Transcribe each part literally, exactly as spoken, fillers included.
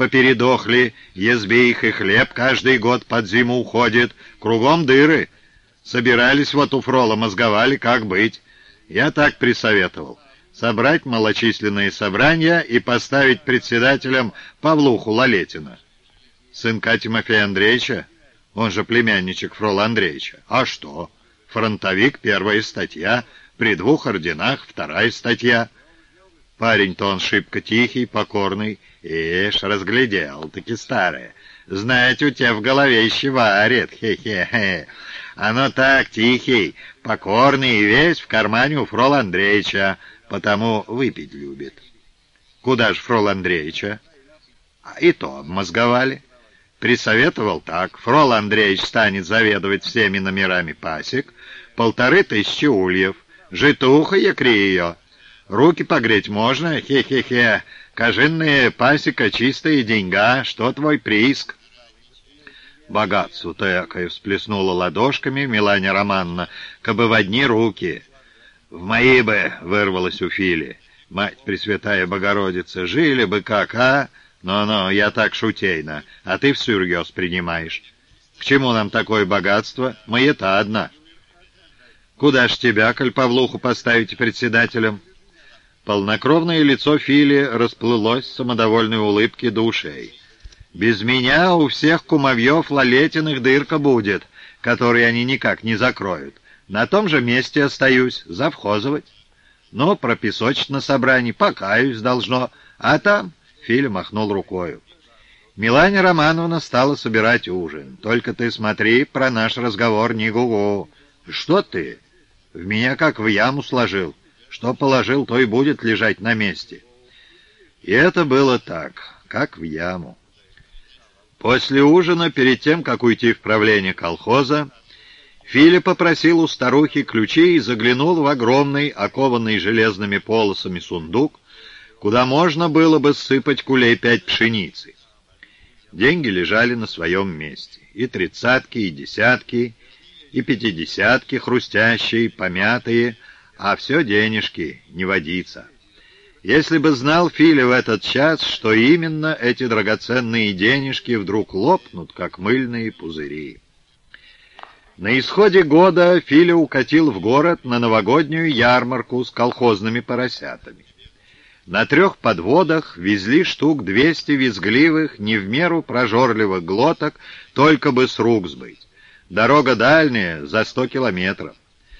попередохли, езби их и хлеб каждый год под зиму уходит, кругом дыры. Собирались вот у Фрола, мозговали, как быть. Я так присоветовал: собрать малочисленные собрания и поставить председателем Павлуху Лалетина, сынка Тимофея Андреевича, он же племянничек Фрола Андреевича. А что? Фронтовик, первая статья, при двух орденах вторая статья. Парень-то он шибко тихий, покорный. Ишь, разглядел, таки старое. Знаете, у тебя в голове еще варит, хе-хе-хе. Оно так, тихий, покорный и весь в кармане у Фрола Андреевича, потому выпить любит. Куда ж Фрол Андреевича? И то обмозговали. Присоветовал так: Фрол Андреевич станет заведовать всеми номерами пасек, полторы тысячи ульев, житуха якри ее. Руки погреть можно, хе-хе-хе, кожинная пасека, чистая деньга, что твой прииск? Богатство-то якое, всплеснула ладошками Миланя Романовна, кабы в одни руки. В мои бы, вырвалось у Фили. Мать Пресвятая Богородица, жили бы как, а? Но-но, я так шутейно, а ты всерьез принимаешь. К чему нам такое богатство? Маята одна. Куда ж тебя, коль Павлуху поставите председателем? Полнокровное лицо Фили расплылось в самодовольной улыбке до ушей. «Без меня у всех кумовьев Лалетиных дырка будет, которую они никак не закроют. На том же месте остаюсь, завхозовать. Но пропесочить на собрании, покаюсь должно, а там...» — Филя махнул рукою. Миланя Романовна стала собирать ужин. «Только ты смотри, про наш разговор не гугу». «Что ты? В меня как в яму сложил. Что положил, то и будет лежать на месте». И это было так, как в яму. После ужина, перед тем, как уйти в правление колхоза, Филя попросил у старухи ключи и заглянул в огромный, окованный железными полосами сундук, куда можно было бы сыпать кулей пять пшеницы. Деньги лежали на своем месте. И тридцатки, и десятки, и пятидесятки хрустящие, помятые, а все денежки, не водится. Если бы знал Филя в этот час, что именно эти драгоценные денежки вдруг лопнут, как мыльные пузыри. На исходе года Филя укатил в город на новогоднюю ярмарку с колхозными поросятами. На трех подводах везли штук двести визгливых, не в меру прожорливых глоток, только бы с рук сбыть. Дорога дальняя, за сто километров.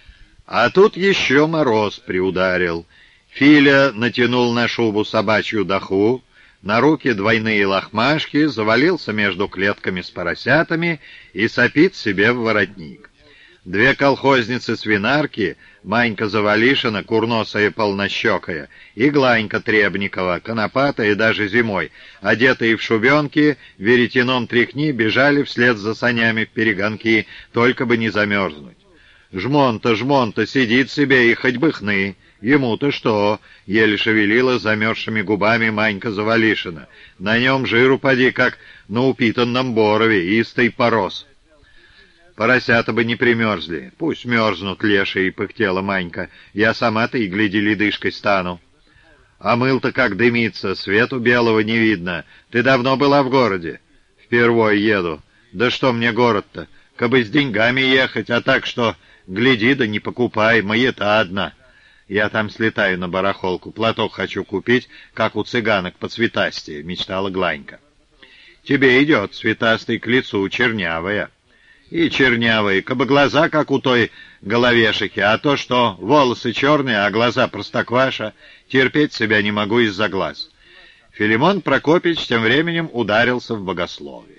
А тут еще мороз приударил. Филя натянул на шубу собачью даху, на руки двойные лохмашки, завалился между клетками с поросятами и сопит себе в воротник. Две колхозницы-свинарки, Манька Завалишина, курносая полнощекая, и Гланька Требникова, конопатая даже зимой, одетые в шубенки, веретеном тряхни, бежали вслед за санями в перегонки, только бы не замерзнуть. «Жмон-то, жмон-то, сидит себе и хоть бы хны. Ему-то что?» — еле шевелила замерзшими губами Манька Завалишина. «На нем жиру поди, как на упитанном борове, истый порос». «Поросята бы не примерзли. Пусть мерзнут, лешие», — пыхтела Манька. «Я сама-то и, гляди, ледышкой стану». «А мыл-то как дымится, свету белого не видно. Ты давно была в городе?» «Впервой еду. Да что мне город-то? Кабы с деньгами ехать, а так что, гляди да не покупай, маята одна. Я там слетаю на барахолку, платок хочу купить, как у цыганок по цветастее», — мечтала Гланька. «Тебе идет, цветастый, к лицу, чернявая». «И чернявые, кабы глаза, как у той головешихи, а то, что волосы черные, а глаза простокваша, терпеть себя не могу из-за глаз». Филимон Прокопич тем временем ударился в богословие.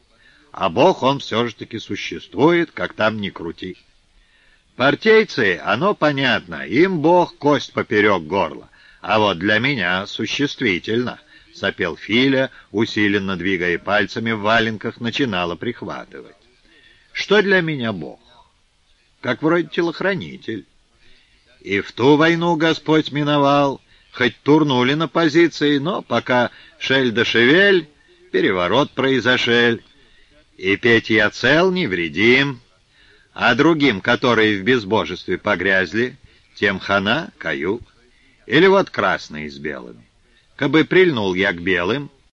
А Бог, он все же таки существует, как там ни крути. Партейцы, оно понятно, им Бог кость поперек горла, а вот для меня существительно, — сопел Филя, усиленно двигая пальцами в валенках, начинала прихватывать. Что для меня Бог? Как вроде телохранитель. И в ту войну Господь миновал, хоть турнули на позиции, но пока шель да шевель, переворот произошель. И петь я цел, невредим, а другим, которые в безбожестве погрязли, тем хана, каюк. Или вот красные с белыми. Кабы прильнул я к белым,